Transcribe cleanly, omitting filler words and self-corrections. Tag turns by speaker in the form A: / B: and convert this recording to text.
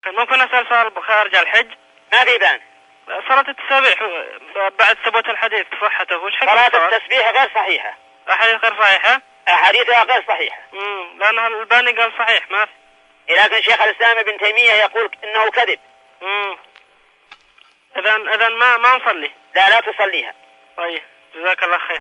A: ممكن أسأل سؤال بخارج الحج؟
B: ما في بان.
A: صلاة التسابيح بعد ثبوت الحديث صحته وش حكم
B: صلاة التسبيح غير صحيحة.
A: أحاديث غير صحيحة؟
B: أحاديثها غير صحيحة.
A: لأنها الباني قال صحيح ما في.
B: لكن شيخ الإسلام ابن تيمية يقول إنه كذب.
A: إذن ما نصلي.
B: لا تصليها.
A: طيب جزاك الله خير.